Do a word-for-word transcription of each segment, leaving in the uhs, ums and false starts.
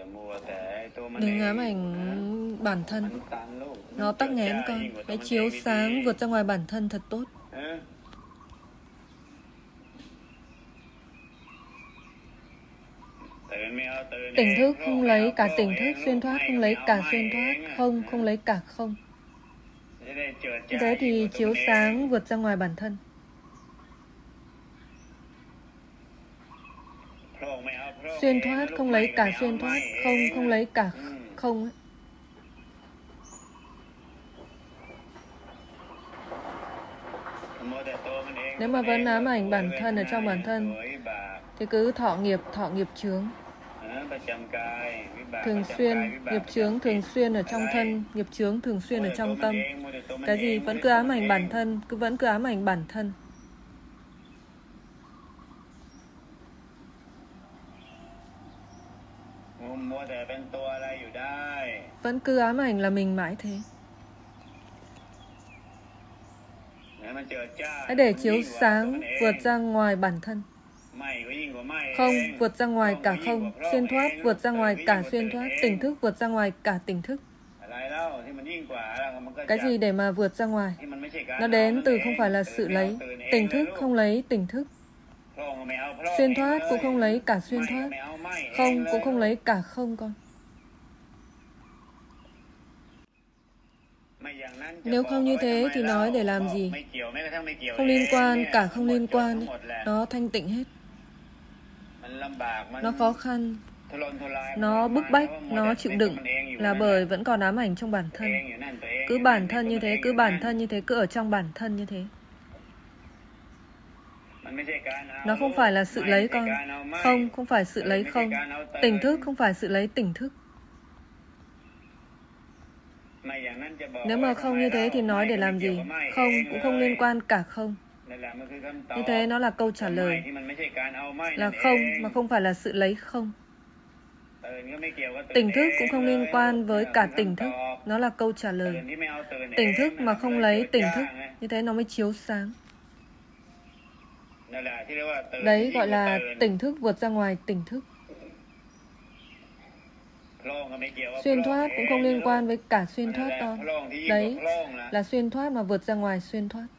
Đừng ám ảnh bản thân. Nó tắc nghẽn con. Hãy chiếu sáng vượt ra ngoài bản thân thật tốt. Tỉnh thức không lấy cả tỉnh thức, xuyên thoát không lấy cả xuyên thoát, không không lấy cả không. Như thế thì chiếu sáng vượt ra ngoài bản thân. Xuyên thoát không lấy cả xuyên thoát, không không lấy cả không. Nếu mà vẫn ám ảnh bản thân ở trong bản thân thì cứ thọ nghiệp, thọ nghiệp chướng. Thường xuyên, nghiệp chướng thường xuyên ở trong thân, nghiệp chướng thường xuyên ở trong tâm. Cái gì vẫn cứ ám ảnh bản thân, cứ vẫn cứ ám ảnh bản thân. Vẫn cứ ám ảnh là mình mãi thế. Hãy để chiếu sáng vượt ra ngoài bản thân. Không vượt ra ngoài cả không, xuyên thoát vượt ra ngoài cả xuyên thoát, tỉnh thức vượt ra ngoài cả tỉnh thức. Cái gì để mà vượt ra ngoài? Nó đến từ không phải là sự lấy. Tỉnh thức không lấy tỉnh thức. Xuyên thoát cũng không lấy cả xuyên thoát. Không cũng không lấy cả không con. Nếu không như thế thì nói để làm gì? Không liên quan, cả không liên quan. Nó thanh tịnh hết. Nó khó khăn, nó bức bách, nó chịu đựng là bởi vẫn còn ám ảnh trong bản thân. Cứ bản thân như thế, cứ bản thân như thế, cứ ở trong bản thân như thế. Nó không phải là sự lấy con. Không, không phải sự lấy không. Tỉnh thức không phải sự lấy tỉnh thức. Nếu mà không như thế thì nói để làm gì? Không cũng không liên quan cả không. Như thế nó là câu trả lời. Là không mà không phải là sự lấy không. Tỉnh thức cũng không liên quan với cả tỉnh thức. Nó là câu trả lời. Tỉnh thức mà không lấy tỉnh thức. Như thế nó mới chiếu sáng. Đấy gọi là tỉnh thức vượt ra ngoài tỉnh thức. Xuyên thoát cũng không liên quan với cả xuyên thoát con. Đấy là xuyên thoát mà vượt ra ngoài xuyên thoát.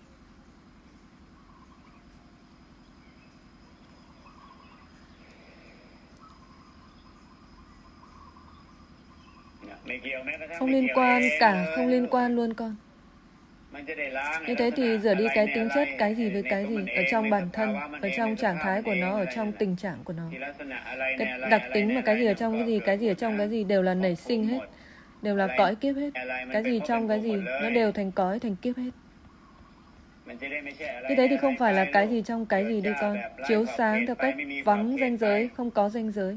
Không liên quan cả không liên quan luôn con. Như thế thì rửa đi cái tính chất cái gì với cái gì ở trong bản thân, ở trong trạng thái của nó, ở trong tình trạng của nó. Cái đặc tính mà cái gì ở trong cái gì, cái gì ở trong cái gì đều là nảy sinh hết, đều là cõi kiếp hết. Cái gì trong cái gì nó đều thành cõi, thành kiếp hết. Như thế thì không phải là cái gì trong cái gì đi con. Chiếu sáng theo cách vắng ranh giới, không có ranh giới.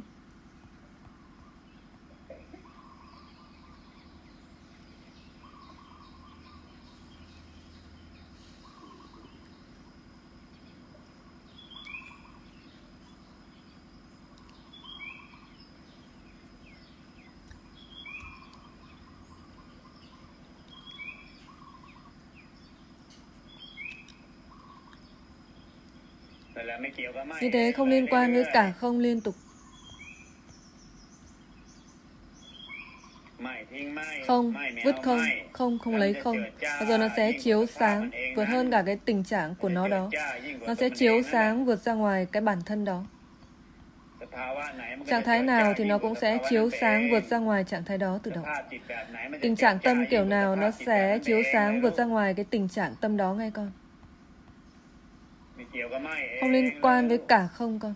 Như thế không liên quan với cả không liên tục. Không, vứt không, không không lấy không. Và rồi nó sẽ chiếu sáng, vượt hơn cả cái tình trạng của nó đó. Nó sẽ chiếu sáng vượt ra ngoài cái bản thân đó. Trạng thái nào thì nó cũng sẽ chiếu sáng vượt ra ngoài trạng thái đó tự động. Tình trạng tâm kiểu nào nó sẽ chiếu sáng vượt ra ngoài cái tình trạng tâm đó ngay con. Không liên quan với cả không con.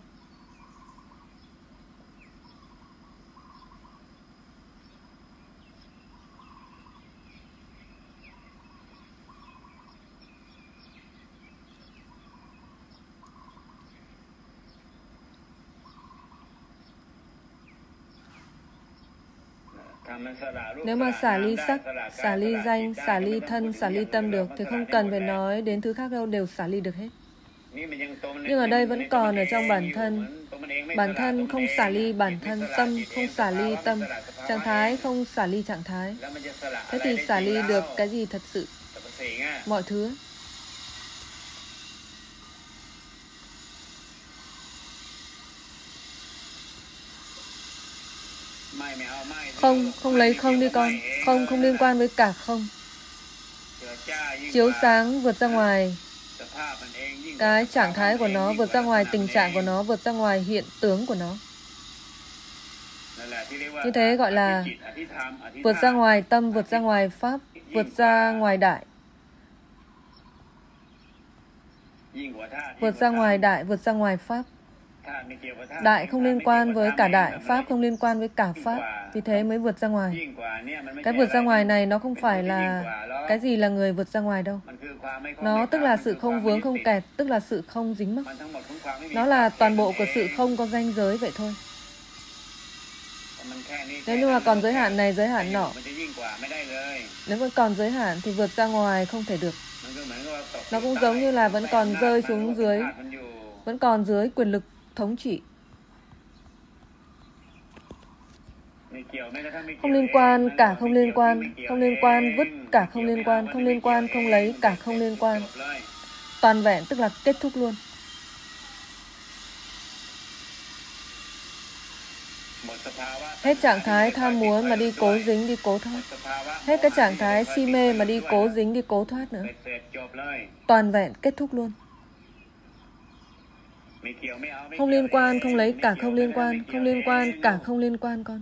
Nếu mà xả ly sắc, xả ly danh, xả ly thân, xả ly tâm được thì không cần phải nói đến thứ khác đâu, đều xả ly được hết. Nhưng ở đây vẫn còn ở trong bản thân. Bản thân không xả ly bản thân, tâm không xả ly tâm, trạng thái không xả ly trạng thái. Thế thì xả ly được cái gì thật sự? Mọi thứ. Không, không lấy không đi con. Không, không liên quan với cả không. Chiếu sáng vượt ra ngoài cái trạng thái của nó, vượt ra ngoài tình trạng của nó, vượt ra ngoài hiện tướng của nó. Như thế gọi là vượt ra ngoài tâm, vượt ra ngoài pháp, vượt ra ngoài đại. Vượt ra ngoài đại, vượt ra ngoài pháp. Đại không liên quan với cả đại, pháp không liên quan với cả pháp. Vì thế mới vượt ra ngoài. Cái vượt ra ngoài này nó không phải là cái gì là người vượt ra ngoài đâu. Nó tức là sự không vướng, không kẹt, tức là sự không dính mắc. Nó là toàn bộ của sự không có ranh giới vậy thôi. Nếu như mà còn giới hạn này, giới hạn nọ, nếu vẫn còn giới hạn thì vượt ra ngoài không thể được. Nó cũng giống như là vẫn còn rơi xuống dưới, vẫn còn dưới quyền lực thống trị. Không liên quan, cả không liên quan, không liên quan, vứt cả không liên quan, không liên quan, không lấy cả không liên quan. Toàn vẹn tức là kết thúc luôn. Hết trạng thái tham muốn mà đi cố dính, đi cố thoát. Hết cái trạng thái si mê mà đi cố dính, đi cố thoát nữa. Toàn vẹn kết thúc luôn. Không liên quan, không lấy cả không liên quan, không liên quan, cả không liên quan con.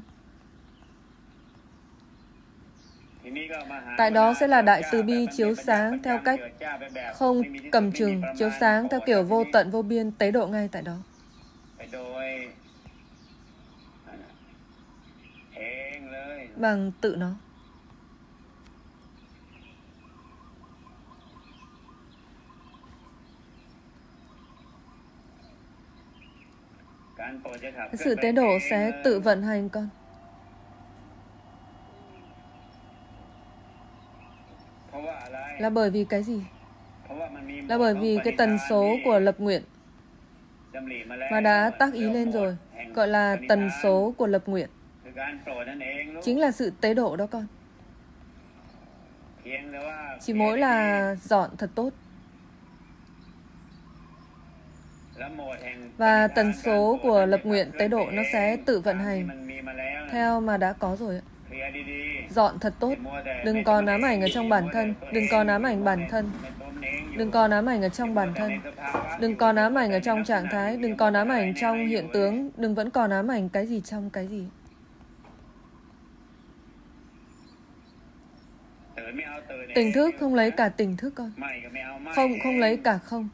Tại đó sẽ là đại từ bi chiếu sáng theo cách không cầm chừng, chiếu sáng theo kiểu vô tận vô biên, tế độ ngay tại đó. Bằng tự nó. Sự tế độ sẽ tự vận hành con. Là bởi vì cái gì? Là bởi vì cái tần số của lập nguyện mà đã tác ý lên rồi, gọi là tần số của lập nguyện. Chính là sự tế độ đó con. Chỉ mỗi là dọn thật tốt. Và tần số của lập nguyện tế độ nó sẽ tự vận hành theo mà đã có rồi. Dọn thật tốt. Đừng còn ám ảnh ở trong bản thân. Đừng còn ám ảnh bản thân. Đừng còn ám ảnh ở trong bản thân. Đừng còn ám ảnh ở trong trạng thái. Đừng còn ám ảnh trong hiện tướng. Đừng vẫn còn ám ảnh cái gì trong cái gì. Tỉnh thức không lấy cả tỉnh thức con. Không không lấy cả không.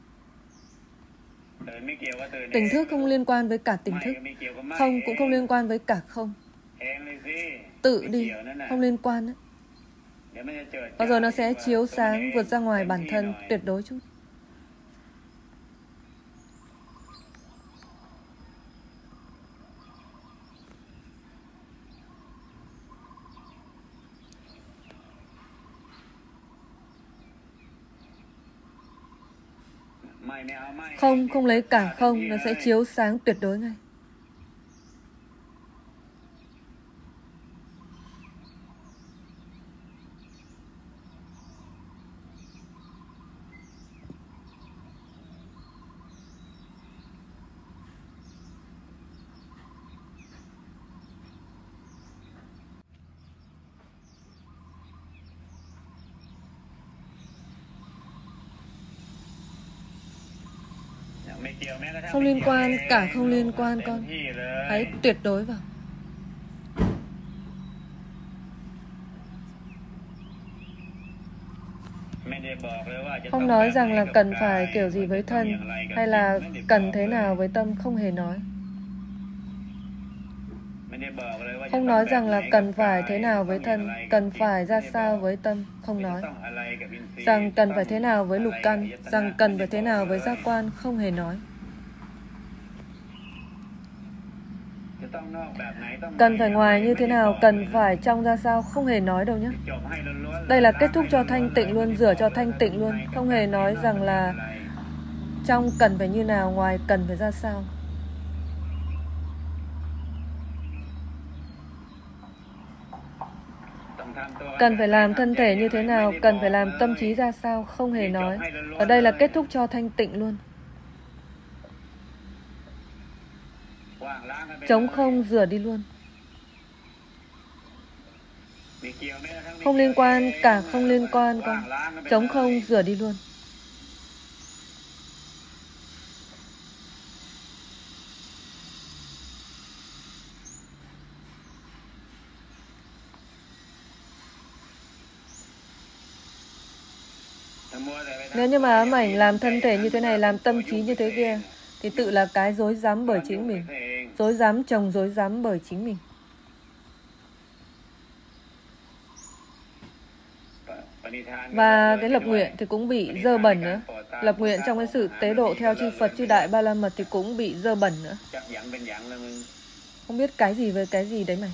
Tỉnh thức không liên quan với cả tỉnh thức. Không cũng không liên quan với cả không. Tự đi, không liên quan đó. Bao giờ nó sẽ chiếu sáng vượt ra ngoài bản thân tuyệt đối chút. Không, không lấy cả không, nó sẽ chiếu sáng tuyệt đối ngay. Không liên quan, cả không liên quan con. Hãy tuyệt đối vào. Không nói rằng là cần phải kiểu gì với thân, hay là cần thế nào với tâm, không hề nói. Không nói rằng là cần phải thế nào với thân, cần phải ra sao với tâm, không nói. Rằng cần phải thế nào với lục căn, rằng cần phải thế nào với giác quan, không hề nói. Cần phải ngoài như thế nào, cần phải trong ra sao, không hề nói đâu nhé. Đây là kết thúc cho thanh tịnh luôn, rửa cho thanh tịnh luôn. Không hề nói rằng là trong cần phải như nào, ngoài cần phải ra sao. Cần phải làm thân thể như thế nào, cần phải làm tâm trí ra sao, không hề nói. Ở đây là kết thúc cho thanh tịnh luôn. Trống không rửa đi luôn. Không liên quan, cả không liên quan con. Trống không, rửa đi luôn. Nếu như mà ám ảnh làm thân thể như thế này, làm tâm trí như thế kia, thì tự là cái dối rắm bởi chính mình. Dối rắm chồng dối rắm bởi chính mình. Và cái lập nguyện thì cũng bị dơ bẩn nữa. Lập nguyện trong cái sự tế độ theo chư Phật, chư Đại Ba La Mật thì cũng bị dơ bẩn nữa. Không biết cái gì với cái gì đấy mày.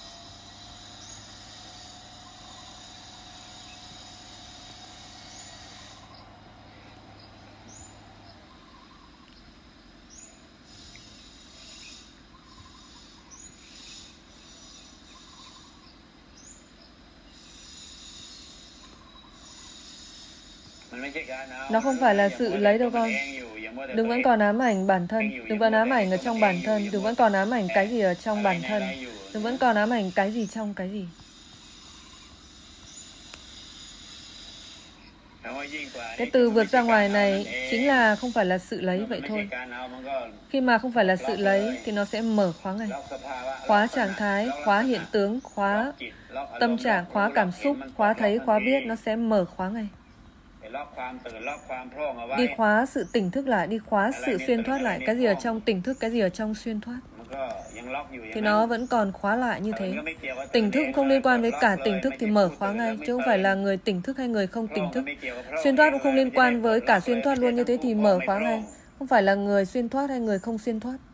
Nó không phải là sự lấy đâu con. Đừng vẫn còn ám ảnh bản thân. Đừng vẫn ám ảnh ở trong bản thân. Đừng vẫn còn ám ảnh cái gì ở trong bản thân. Đừng vẫn còn ám ảnh cái gì trong cái gì. Cái từ vượt ra ngoài này chính là không phải là sự lấy vậy thôi. Khi mà không phải là sự lấy thì nó sẽ mở khóa ngay. Khóa trạng thái, khóa hiện tướng, khóa tâm trạng, khóa cảm xúc, khóa thấy, khóa biết, nó sẽ mở khóa ngay. Đi khóa sự tỉnh thức lại, đi khóa sự xuyên thoát lại. Cái gì ở trong tỉnh thức, cái gì ở trong xuyên thoát, thì nó vẫn còn khóa lại như thế. Tỉnh thức cũng không liên quan với cả tỉnh thức thì mở khóa ngay, chứ không phải là người tỉnh thức hay người không tỉnh thức. Xuyên thoát cũng không liên quan với cả xuyên thoát luôn, như thế thì mở khóa ngay. Không phải là người xuyên thoát hay người không xuyên thoát.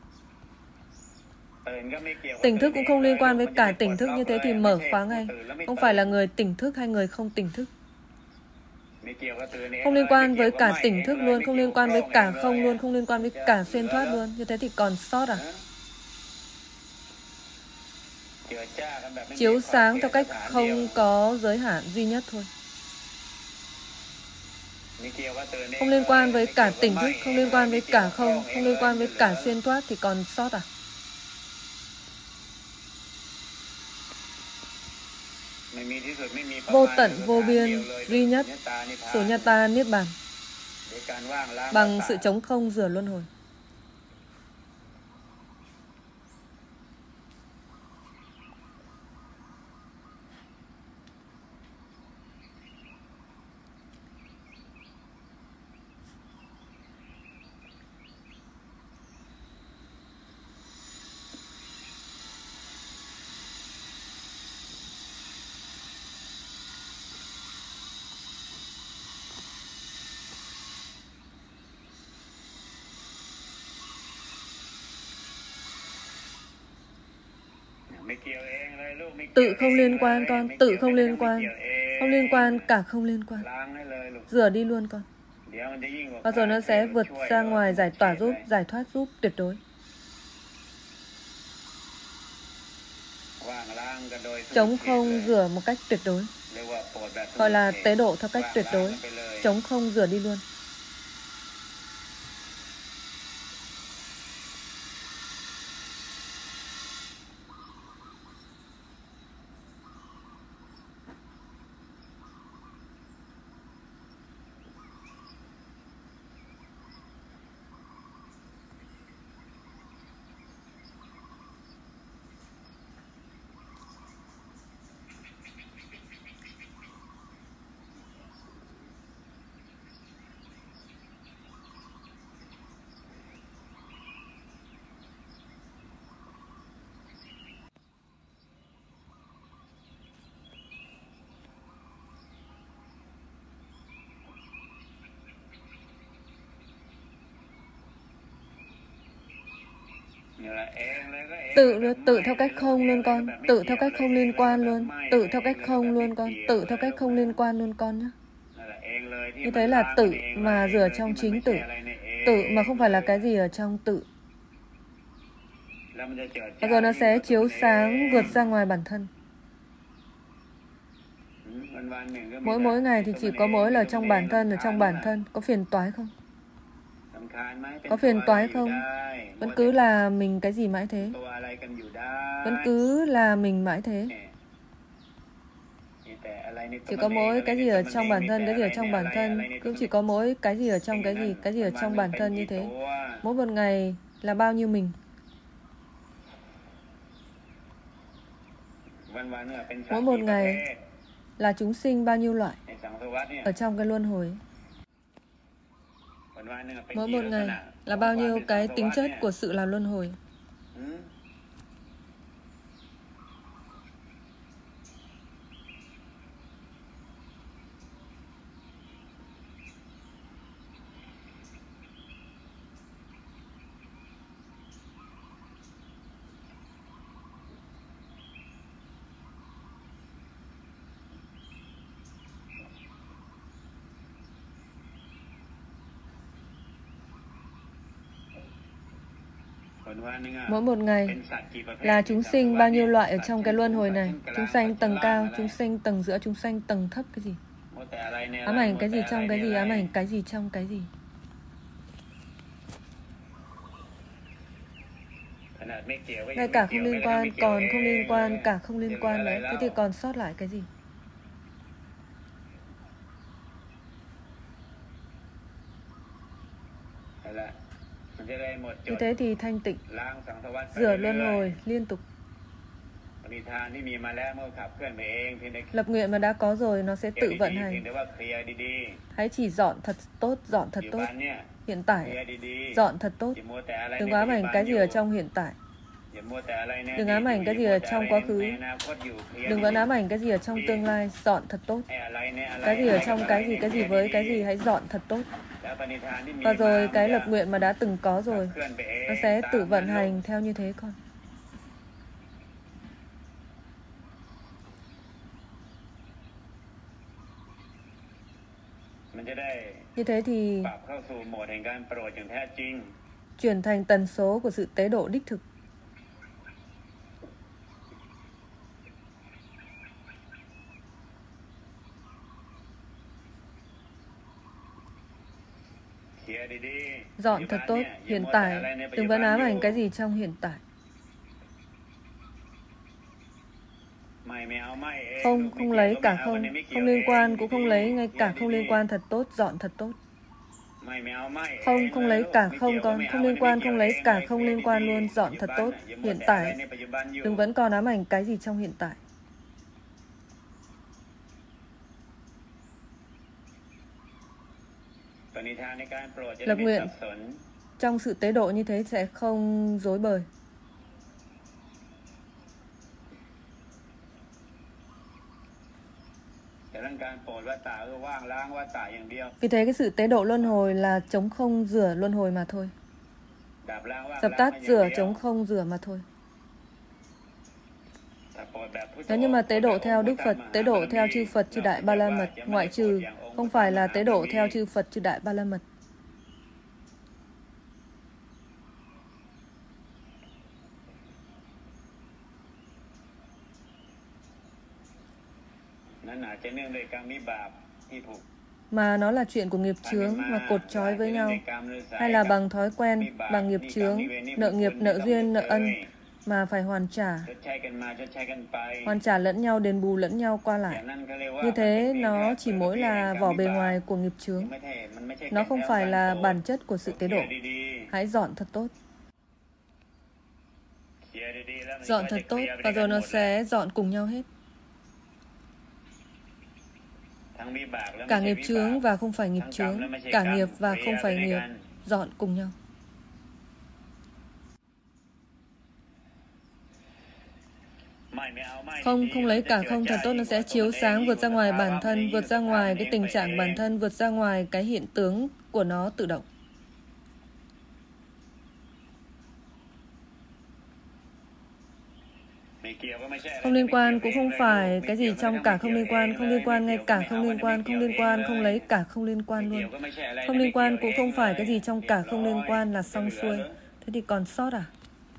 Tỉnh thức cũng không liên quan với cả tỉnh thức, như thế thì mở khóa ngay. Không phải là người tỉnh thức hay người không tỉnh thức. Không liên quan với cả tỉnh thức luôn, không liên quan với cả không luôn, không liên quan với cả xuyên thoát luôn. Như thế thì còn sót à? Chiếu sáng theo cách không có giới hạn duy nhất thôi. Không liên quan với cả tỉnh thức, không liên quan với cả không, không liên quan với cả xuyên thoát thì còn sót à? Vô tận, vô biên, duy nhất, Sunyata Niết Bàn, bằng sự trống không rửa luân hồi. Tự không liên quan con, tự không liên quan. Không liên quan, cả không liên quan. Rửa đi luôn con. Và rồi nó sẽ vượt ra ngoài, giải tỏa giúp, giải thoát giúp tuyệt đối. Trống không rửa một cách tuyệt đối, gọi là tế độ theo cách tuyệt đối. Trống không rửa đi luôn. Tự tự theo cách không luôn con. Tự theo cách không liên quan luôn. Tự theo cách không luôn con. Tự theo cách không liên quan luôn con nhé. Như thế là tự mà rửa trong chính tự. Tự mà không phải là cái gì ở trong tự. Và rồi nó sẽ chiếu sáng vượt ra ngoài bản thân. Mỗi mỗi ngày thì chỉ có mỗi là trong bản thân, ở trong bản thân. Có phiền toái không? Có phiền toái không? Vẫn cứ là mình cái gì mãi thế? Vẫn cứ là mình mãi thế. Chỉ có mỗi cái gì ở trong bản thân, cái gì ở trong bản thân, cũng chỉ có mỗi cái gì ở trong cái gì, cái gì ở trong bản thân như thế. Mỗi một ngày là bao nhiêu mình. Mỗi một ngày là chúng sinh bao nhiêu loại ở trong cái luân hồi. Mỗi một ngày là bao nhiêu cái tính chất của sự là luân hồi. Mỗi một ngày là chúng sinh bao nhiêu loại ở trong cái luân hồi này. Chúng sanh tầng cao, chúng sinh tầng giữa, chúng sanh tầng thấp cái gì. Ám ảnh cái gì trong cái gì, ám ảnh cái gì trong cái gì. Ngay cả không liên quan, còn không liên quan, cả không liên quan đấy. Thế thì còn sót lại cái gì? Như thế thì thanh tịnh, rửa luân hồi liên tục. Lập nguyện mà đã có rồi, nó sẽ tự vận hành. Hãy chỉ dọn thật tốt, dọn thật tốt. Hiện tại, dọn thật tốt. Đừng ám ảnh cái gì ở trong hiện tại. Đừng ám ảnh cái gì ở trong quá khứ. Đừng vẫn ám ảnh cái gì ở trong tương lai. Dọn thật tốt. Cái gì ở trong cái gì, cái gì với cái gì, hãy dọn thật tốt. Và rồi cái lập nguyện mà đã từng có rồi, nó sẽ tự vận hành theo như thế con. Như thế thì chuyển thành tần số của sự tế độ đích thực. Dọn thật tốt, hiện tại. Đừng vẫn ám ảnh cái gì trong hiện tại. Không, không lấy cả không. Không liên quan, cũng không lấy, ngay cả không liên quan thật tốt, dọn thật tốt. Không, không lấy cả không con. Không liên quan, không lấy cả không liên quan luôn, dọn thật tốt, hiện tại. Đừng vẫn còn ám ảnh cái gì trong hiện tại. Lập nguyện trong sự tế độ như thế sẽ không rối bời. Vì thế cái sự tế độ luân hồi là trống không rửa luân hồi mà thôi. Dập tắt rửa trống không rửa mà thôi. Nếu như mà tế độ theo Đức Phật, tế độ theo chư Phật chư Đại Ba La Mật, ngoại trừ không phải là tế độ theo chư Phật chư Đại Ba La Mật. Mà nó là chuyện của nghiệp chướng mà cột trói với nhau, hay là bằng thói quen, bằng nghiệp chướng, nợ nghiệp, nợ duyên, nợ ân mà phải hoàn trả, hoàn trả lẫn nhau, đền bù lẫn nhau qua lại. Như thế nó chỉ mỗi là vỏ bề ngoài của nghiệp chướng, nó không phải là bản chất của sự tế độ. Hãy dọn thật tốt. Dọn thật tốt và rồi nó sẽ dọn cùng nhau hết. Cả nghiệp chướng và không phải nghiệp chướng, cả nghiệp và không phải nghiệp, dọn cùng nhau. Không, không lấy cả không thật tốt, nó sẽ chiếu sáng vượt ra ngoài bản thân, vượt ra ngoài cái tình trạng bản thân, vượt ra ngoài cái hiện tướng của nó tự động. Không liên quan cũng không phải cái gì trong cả không liên quan, không liên quan ngay cả không liên quan, không liên quan, không lấy cả không liên quan luôn. Không liên quan cũng không phải cái gì trong cả không liên quan là xong xuôi. Thế thì còn sót à?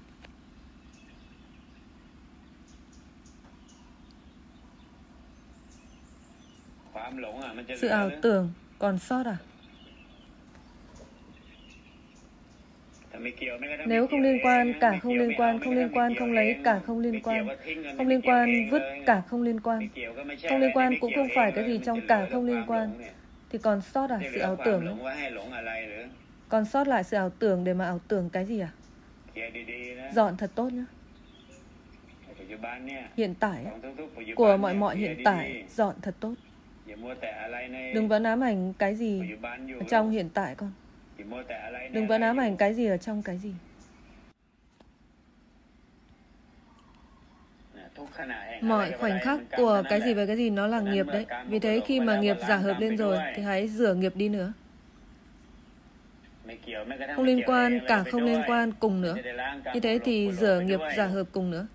Sự ảo tưởng còn sót à? Nếu không liên quan, cả không liên quan, không liên quan, không lấy, cả không liên quan. Không liên quan, vứt, cả không liên quan. Không liên quan cũng không phải cái gì trong cả không liên quan. Thì còn sót à, sự ảo tưởng ấy. Còn sót lại sự ảo tưởng để mà ảo tưởng cái gì à? Dọn thật tốt nhé. Hiện tại, của mọi mọi hiện tại, dọn thật tốt. Đừng vẫn ám ảnh cái gì ở trong hiện tại con. Đừng vẫn ám ảnh cái gì ở trong cái gì. Mọi khoảnh khắc của cái gì với cái gì nó là nghiệp đấy. Vì thế khi mà nghiệp giả hợp lên rồi thì hãy rửa nghiệp đi nữa. Không liên quan, cả không liên quan cùng nữa. Như thế thì rửa nghiệp giả hợp cùng nữa.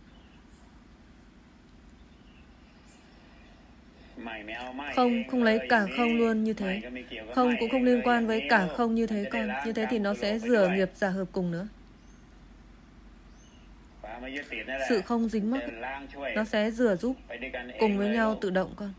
Không, không lấy cả không luôn như thế. Không cũng không liên quan với cả không như thế con. Như thế thì nó sẽ rửa nghiệp giả hợp cùng nữa. Sự không dính mắc, nó sẽ rửa giúp cùng với nhau tự động con.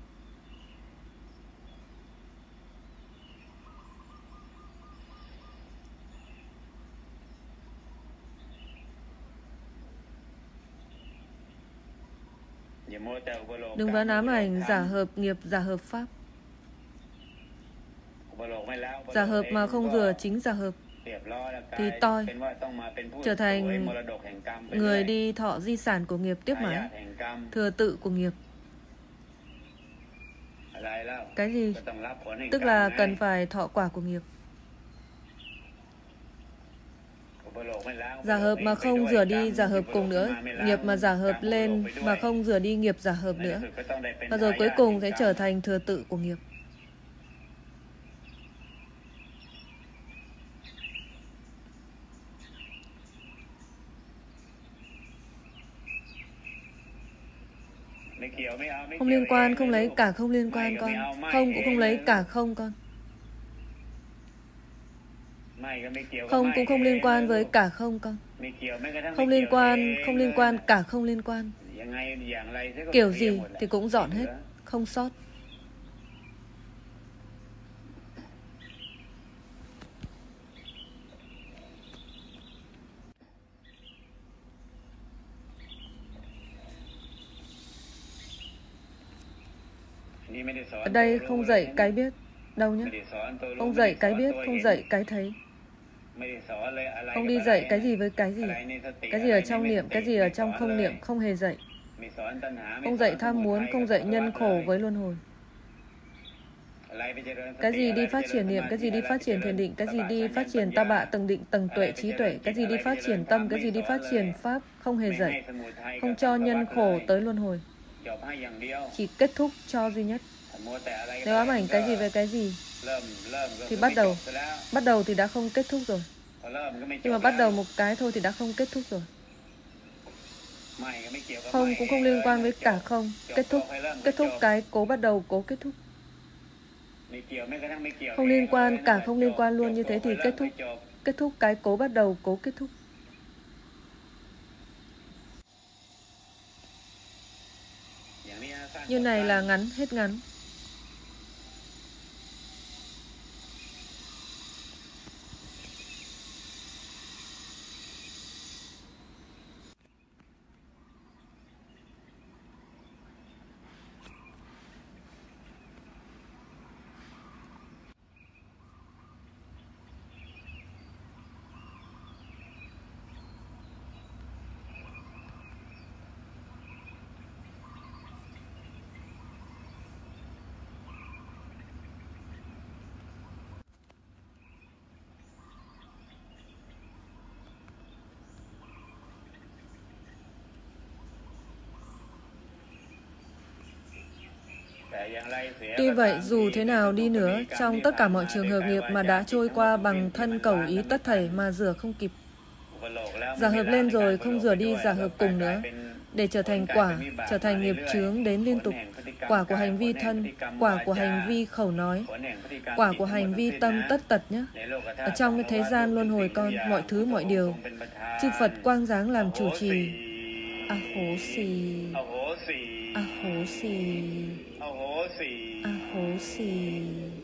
Đừng vẫn ám ảnh giả hợp nghiệp, giả hợp pháp. Giả hợp mà không rửa chính giả hợp thì toi, trở thành người đi thọ di sản của nghiệp tiếp mãi, thừa tự của nghiệp. Cái gì? Tức là cần phải thọ quả của nghiệp. Giả hợp mà không rửa đi giả hợp cùng nữa. Nghiệp mà giả hợp lên mà không rửa đi nghiệp giả hợp nữa. Và rồi cuối cùng sẽ trở thành thừa tự của nghiệp. Không liên quan, không lấy, cả không liên quan con. Không cũng không lấy, cả không con. Không cũng không liên quan với cả không con. Không liên quan, không liên quan, cả không liên quan. Kiểu gì thì cũng dọn hết, không sót. Ở đây không dạy cái biết đâu nhé. Không dạy cái biết, không dạy cái thấy. Không đi dạy cái gì với cái gì. Cái gì ở trong niệm, cái gì ở trong không niệm, không hề dạy. Không dạy tham muốn, không dạy nhân khổ với luân hồi. Cái gì đi phát triển niệm, cái gì đi phát triển thiền định, cái gì đi phát triển ta bạ, tầng định, tầng tuệ, trí tuệ, cái gì đi phát triển tâm, cái gì đi phát triển pháp, không hề dạy. Không cho nhân khổ tới luân hồi. Chỉ kết thúc cho duy nhất. Nếu ám ảnh cái gì với cái gì thì bắt đầu. Bắt đầu thì đã không kết thúc rồi. Nhưng mà bắt đầu một cái thôi thì đã không kết thúc rồi. Không cũng không liên quan với cả không. Kết thúc. Kết thúc cái cố bắt đầu, cố kết thúc. Không liên quan, cả không liên quan luôn, như thế thì kết thúc. Kết thúc cái cố bắt đầu, cố kết thúc. Như này là ngắn, hết ngắn. Tuy vậy, dù thế nào đi nữa, trong tất cả mọi trường hợp nghiệp mà đã trôi qua bằng thân cầu ý tất thảy mà rửa không kịp. Giả hợp lên rồi, không rửa đi giả hợp cùng nữa, để trở thành quả, trở thành nghiệp chướng đến liên tục. Quả của hành vi thân, quả của hành vi khẩu nói, quả của hành vi tâm tất tật nhé. Ở trong cái thế gian luân hồi con, mọi thứ mọi điều, chư Phật quang dáng làm chủ trì. A hố xì, a hố xì, a hố xì.